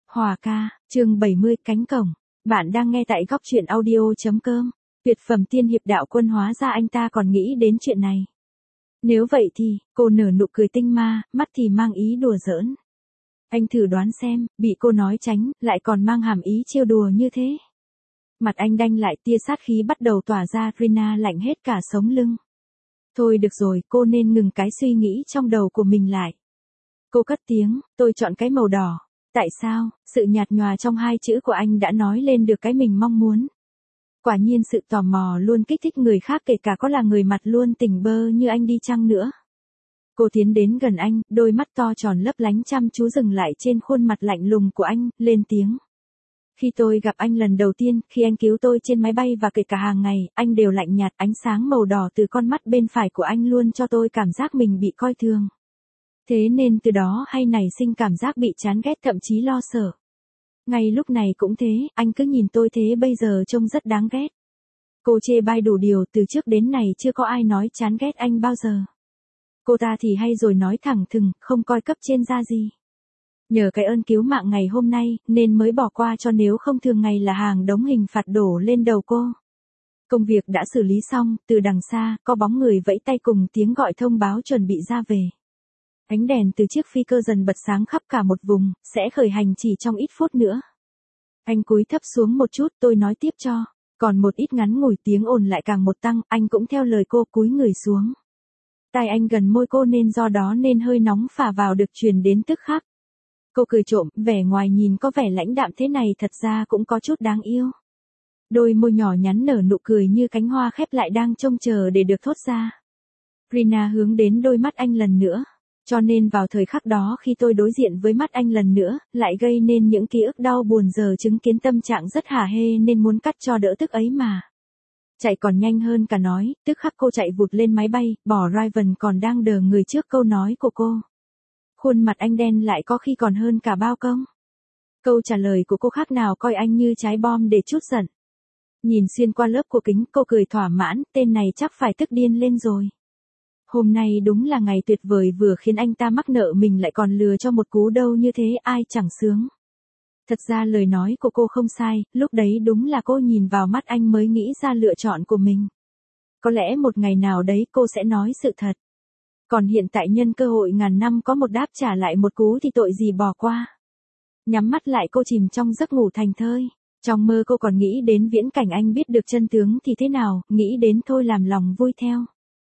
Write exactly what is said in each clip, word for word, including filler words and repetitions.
Hòa ca, chương bảy mươi, cánh cổng. Bạn đang nghe tại góc truyện audio.com. Tuyệt phẩm tiên hiệp đạo quân hóa ra anh ta còn nghĩ đến chuyện này. Nếu vậy thì, cô nở nụ cười tinh ma, mắt thì mang ý đùa giỡn. Anh thử đoán xem, bị cô nói tránh, lại còn mang hàm ý trêu đùa như thế. Mặt anh đanh lại, tia sát khí bắt đầu tỏa ra, Rina lạnh hết cả sống lưng. Thôi được rồi, cô nên ngừng cái suy nghĩ trong đầu của mình lại. Cô cất tiếng, tôi chọn cái màu đỏ. Tại sao? Sự nhạt nhòa trong hai chữ của anh đã nói lên được cái mình mong muốn. Quả nhiên sự tò mò luôn kích thích người khác, kể cả có là người mặt luôn tỉnh bơ như anh đi chăng nữa. Cô tiến đến gần anh, đôi mắt to tròn lấp lánh chăm chú dừng lại trên khuôn mặt lạnh lùng của anh, lên tiếng. Khi tôi gặp anh lần đầu tiên, khi anh cứu tôi trên máy bay và kể cả hàng ngày, anh đều lạnh nhạt, ánh sáng màu đỏ từ con mắt bên phải của anh luôn cho tôi cảm giác mình bị coi thường. Thế nên từ đó hay nảy sinh cảm giác bị chán ghét, thậm chí lo sợ. Ngay lúc này cũng thế, anh cứ nhìn tôi thế bây giờ trông rất đáng ghét. Cô chê bai đủ điều, từ trước đến nay chưa có ai nói chán ghét anh bao giờ. Cô ta thì hay rồi nói thẳng thừng, không coi cấp trên ra gì. Nhờ cái ơn cứu mạng ngày hôm nay, nên mới bỏ qua, cho nếu không thường ngày là hàng đống hình phạt đổ lên đầu cô. Công việc đã xử lý xong, từ đằng xa, có bóng người vẫy tay cùng tiếng gọi thông báo chuẩn bị ra về. Ánh đèn từ chiếc phi cơ dần bật sáng khắp cả một vùng, sẽ khởi hành chỉ trong ít phút nữa. Anh cúi thấp xuống một chút, tôi nói tiếp cho. Còn một ít ngắn ngủi, tiếng ồn lại càng một tăng, anh cũng theo lời cô cúi người xuống. Tai anh gần môi cô nên do đó nên hơi nóng phả vào được truyền đến tức khắc. Cô cười trộm, vẻ ngoài nhìn có vẻ lãnh đạm thế này thật ra cũng có chút đáng yêu. Đôi môi nhỏ nhắn nở nụ cười như cánh hoa khép lại đang trông chờ để được thốt ra. Rina hướng đến đôi mắt anh lần nữa. Cho nên vào thời khắc đó khi tôi đối diện với mắt anh lần nữa, lại gây nên những ký ức đau buồn, giờ chứng kiến tâm trạng rất hả hê nên muốn cắt cho đỡ tức ấy mà. Chạy còn nhanh hơn cả nói, tức khắc cô chạy vụt lên máy bay, bỏ Raven còn đang đờ người trước câu nói của cô. Khuôn mặt anh đen lại, có khi còn hơn cả bao công. Câu trả lời của cô khác nào coi anh như trái bom để trút giận. Nhìn xuyên qua lớp của kính, cô cười thỏa mãn, tên này chắc phải tức điên lên rồi. Hôm nay đúng là ngày tuyệt vời, vừa khiến anh ta mắc nợ mình lại còn lừa cho một cú đâu như thế, ai chẳng sướng. Thật ra lời nói của cô không sai, lúc đấy đúng là cô nhìn vào mắt anh mới nghĩ ra lựa chọn của mình. Có lẽ một ngày nào đấy cô sẽ nói sự thật. Còn hiện tại nhân cơ hội ngàn năm có một đáp trả lại một cú thì tội gì bỏ qua. Nhắm mắt lại cô chìm trong giấc ngủ thành thơi. Trong mơ cô còn nghĩ đến viễn cảnh anh biết được chân tướng thì thế nào, nghĩ đến thôi làm lòng vui theo.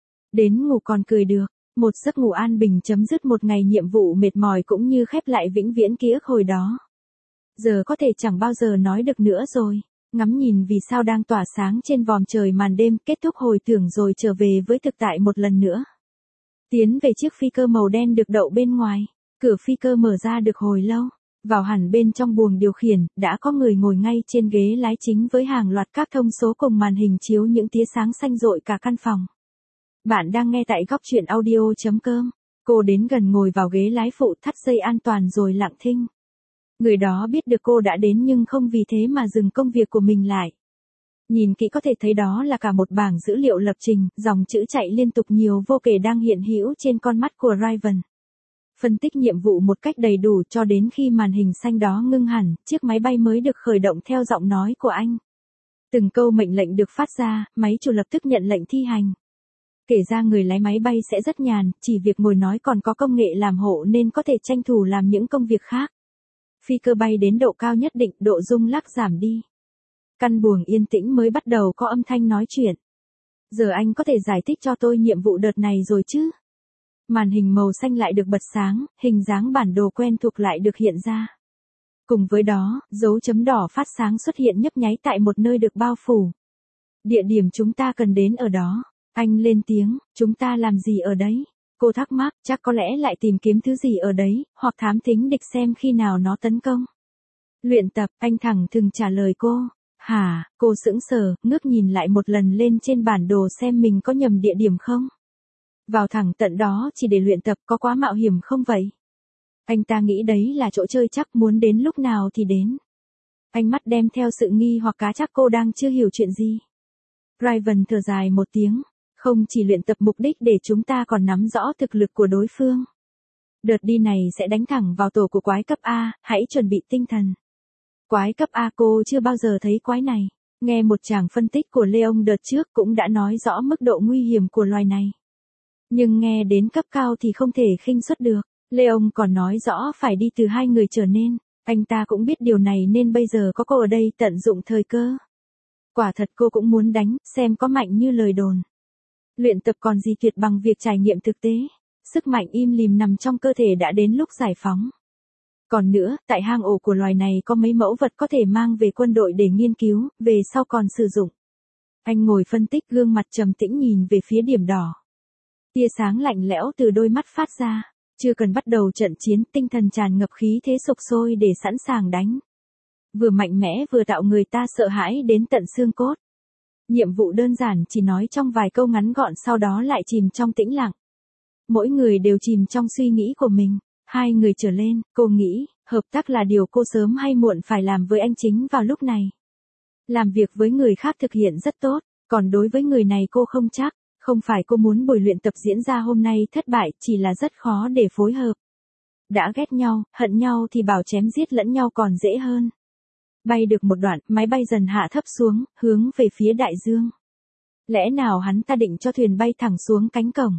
Đến ngủ còn cười được, một giấc ngủ an bình chấm dứt một ngày nhiệm vụ mệt mỏi cũng như khép lại vĩnh viễn ký ức hồi đó. Giờ có thể chẳng bao giờ nói được nữa rồi, ngắm nhìn vì sao đang tỏa sáng trên vòm trời màn đêm, kết thúc hồi tưởng rồi trở về với thực tại một lần nữa. Tiến về chiếc phi cơ màu đen được đậu bên ngoài, cửa phi cơ mở ra được hồi lâu, vào hẳn bên trong buồng điều khiển, đã có người ngồi ngay trên ghế lái chính với hàng loạt các thông số cùng màn hình chiếu những tia sáng xanh rội cả căn phòng. Bạn đang nghe tại góc truyện audio.com. Cô đến gần ngồi vào ghế lái phụ, thắt dây an toàn rồi lặng thinh. Người đó biết được cô đã đến nhưng không vì thế mà dừng công việc của mình lại. Nhìn kỹ có thể thấy đó là cả một bảng dữ liệu lập trình, dòng chữ chạy liên tục nhiều vô kể đang hiện hữu trên con mắt của Raven. Phân tích nhiệm vụ một cách đầy đủ cho đến khi màn hình xanh đó ngưng hẳn, chiếc máy bay mới được khởi động theo giọng nói của anh. Từng câu mệnh lệnh được phát ra, máy chủ lập tức nhận lệnh thi hành. Kể ra người lái máy bay sẽ rất nhàn, chỉ việc ngồi nói, còn có công nghệ làm hộ nên có thể tranh thủ làm những công việc khác. Phi cơ bay đến độ cao nhất định, độ rung lắc giảm đi. Căn buồng yên tĩnh mới bắt đầu có âm thanh nói chuyện. Giờ anh có thể giải thích cho tôi nhiệm vụ đợt này rồi chứ? Màn hình màu xanh lại được bật sáng, hình dáng bản đồ quen thuộc lại được hiện ra. Cùng với đó, dấu chấm đỏ phát sáng xuất hiện nhấp nháy tại một nơi được bao phủ. Địa điểm chúng ta cần đến ở đó. Anh lên tiếng, chúng ta làm gì ở đấy? Cô thắc mắc, chắc có lẽ lại tìm kiếm thứ gì ở đấy, hoặc thám thính địch xem khi nào nó tấn công. Luyện tập, anh thẳng thừng trả lời cô. Hả, cô sững sờ, ngước nhìn lại một lần lên trên bản đồ xem mình có nhầm địa điểm không? Vào thẳng tận đó chỉ để luyện tập có quá mạo hiểm không vậy? Anh ta nghĩ đấy là chỗ chơi chắc, muốn đến lúc nào thì đến. Ánh mắt đem theo sự nghi hoặc cá chắc cô đang chưa hiểu chuyện gì. Raven thở dài một tiếng. Không chỉ luyện tập mục đích để chúng ta còn nắm rõ thực lực của đối phương. Đợt đi này sẽ đánh thẳng vào tổ của quái cấp A, hãy chuẩn bị tinh thần. Quái cấp A cô chưa bao giờ thấy quái này. Nghe một chàng phân tích của Leon đợt trước cũng đã nói rõ mức độ nguy hiểm của loài này. Nhưng nghe đến cấp cao thì không thể khinh suất được. Leon còn nói rõ phải đi từ hai người trở nên. Anh ta cũng biết điều này nên bây giờ có cô ở đây tận dụng thời cơ. Quả thật cô cũng muốn đánh, xem có mạnh như lời đồn. Luyện tập còn gì tuyệt bằng việc trải nghiệm thực tế. Sức mạnh im lìm nằm trong cơ thể đã đến lúc giải phóng. Còn nữa, tại hang ổ của loài này có mấy mẫu vật có thể mang về quân đội để nghiên cứu, về sau còn sử dụng. Anh ngồi phân tích, gương mặt trầm tĩnh nhìn về phía điểm đỏ. Tia sáng lạnh lẽo từ đôi mắt phát ra. Chưa cần bắt đầu trận chiến, tinh thần tràn ngập khí thế sục sôi để sẵn sàng đánh. Vừa mạnh mẽ vừa tạo người ta sợ hãi đến tận xương cốt. Nhiệm vụ đơn giản chỉ nói trong vài câu ngắn gọn, sau đó lại chìm trong tĩnh lặng. Mỗi người đều chìm trong suy nghĩ của mình. Hai người trở lên, cô nghĩ, hợp tác là điều cô sớm hay muộn phải làm với anh chính vào lúc này. Làm việc với người khác thực hiện rất tốt, còn đối với người này cô không chắc. Không phải cô muốn buổi luyện tập diễn ra hôm nay thất bại, chỉ là rất khó để phối hợp. Đã ghét nhau, hận nhau thì bảo chém giết lẫn nhau còn dễ hơn. Bay được một đoạn, máy bay dần hạ thấp xuống, hướng về phía đại dương. Lẽ nào hắn ta định cho thuyền bay thẳng xuống cánh cổng?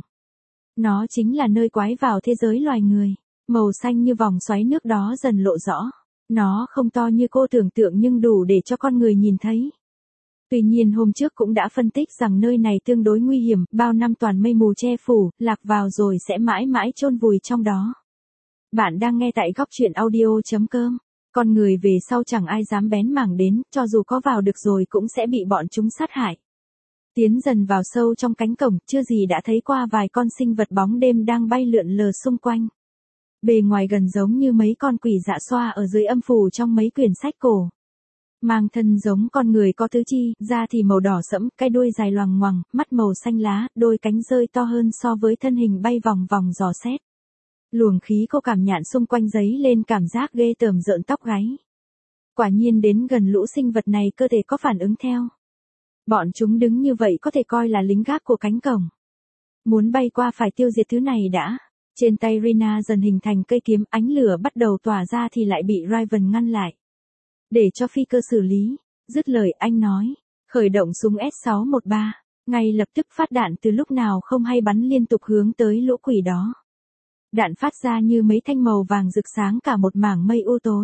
Nó chính là nơi quái vào thế giới loài người. Màu xanh như vòng xoáy nước đó dần lộ rõ. Nó không to như cô tưởng tượng nhưng đủ để cho con người nhìn thấy. Tuy nhiên hôm trước cũng đã phân tích rằng nơi này tương đối nguy hiểm, bao năm toàn mây mù che phủ, lạc vào rồi sẽ mãi mãi chôn vùi trong đó. Bạn đang nghe tại góc truyện audio chấm com. Con người về sau chẳng ai dám bén mảng đến, cho dù có vào được rồi cũng sẽ bị bọn chúng sát hại. Tiến dần vào sâu trong cánh cổng, chưa gì đã thấy qua vài con sinh vật bóng đêm đang bay lượn lờ xung quanh. Bề ngoài gần giống như mấy con quỷ dạ xoa ở dưới âm phủ trong mấy quyển sách cổ. Mang thân giống con người có tứ chi, da thì màu đỏ sẫm, cái đuôi dài loằng ngoằng, mắt màu xanh lá, đôi cánh rơi to hơn so với thân hình bay vòng vòng dò xét. Luồng khí cô cảm nhận xung quanh giấy lên cảm giác ghê tởm rợn tóc gáy. Quả nhiên đến gần lũ sinh vật này cơ thể có phản ứng theo. Bọn chúng đứng như vậy có thể coi là lính gác của cánh cổng. Muốn bay qua phải tiêu diệt thứ này đã. Trên tay Rina dần hình thành cây kiếm, ánh lửa bắt đầu tỏa ra thì lại bị Raven ngăn lại. Để cho phi cơ xử lý. Dứt lời anh nói. Khởi động súng S sáu một ba. Ngay lập tức phát đạn từ lúc nào không hay bắn liên tục hướng tới lũ quỷ đó. Đạn phát ra như mấy thanh màu vàng rực sáng cả một mảng mây u tối.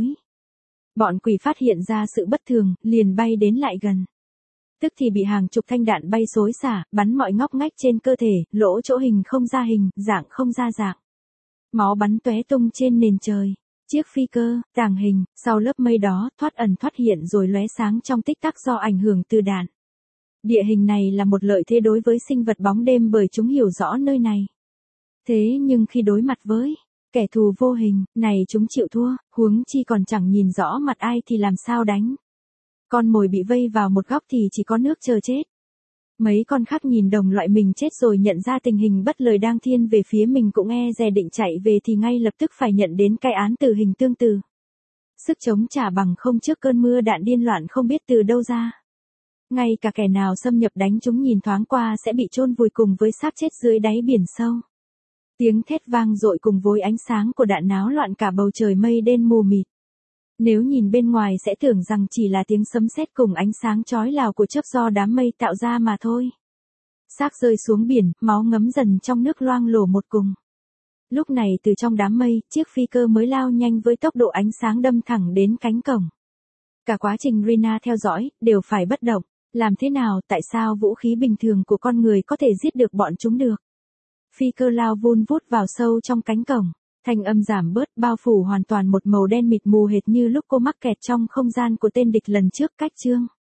Bọn quỷ phát hiện ra sự bất thường, liền bay đến lại gần. Tức thì bị hàng chục thanh đạn bay xối xả, bắn mọi ngóc ngách trên cơ thể, lỗ chỗ hình không ra hình, dạng không ra dạng. Máu bắn tóe tung trên nền trời. Chiếc phi cơ, tàng hình, sau lớp mây đó, thoát ẩn thoát hiện rồi lóe sáng trong tích tắc do ảnh hưởng từ đạn. Địa hình này là một lợi thế đối với sinh vật bóng đêm bởi chúng hiểu rõ nơi này. Thế nhưng khi đối mặt với kẻ thù vô hình, này chúng chịu thua, huống chi còn chẳng nhìn rõ mặt ai thì làm sao đánh. Con mồi bị vây vào một góc thì chỉ có nước chờ chết. Mấy con khác nhìn đồng loại mình chết rồi nhận ra tình hình bất lợi đang thiên về phía mình cũng e dè định chạy về thì ngay lập tức phải nhận đến cái án tử hình tương tự. Sức chống trả bằng không trước cơn mưa đạn điên loạn không biết từ đâu ra. Ngay cả kẻ nào xâm nhập đánh chúng nhìn thoáng qua sẽ bị chôn vùi cùng với xác chết dưới đáy biển sâu. Tiếng thét vang dội cùng với ánh sáng của đạn náo loạn cả bầu trời mây đen mù mịt. Nếu nhìn bên ngoài sẽ tưởng rằng chỉ là tiếng sấm sét cùng ánh sáng chói lào của chớp do đám mây tạo ra mà thôi. Xác rơi xuống biển, máu ngấm dần trong nước loang lổ một cùng. Lúc này từ trong đám mây, chiếc phi cơ mới lao nhanh với tốc độ ánh sáng đâm thẳng đến cánh cổng. Cả quá trình Rina theo dõi, đều phải bất động. Làm thế nào, tại sao vũ khí bình thường của con người có thể giết được bọn chúng được? Phi cơ lao vun vút vào sâu trong cánh cổng. Thanh âm giảm bớt, bao phủ hoàn toàn một màu đen mịt mù hệt như lúc cô mắc kẹt trong không gian của tên địch lần trước cách chương.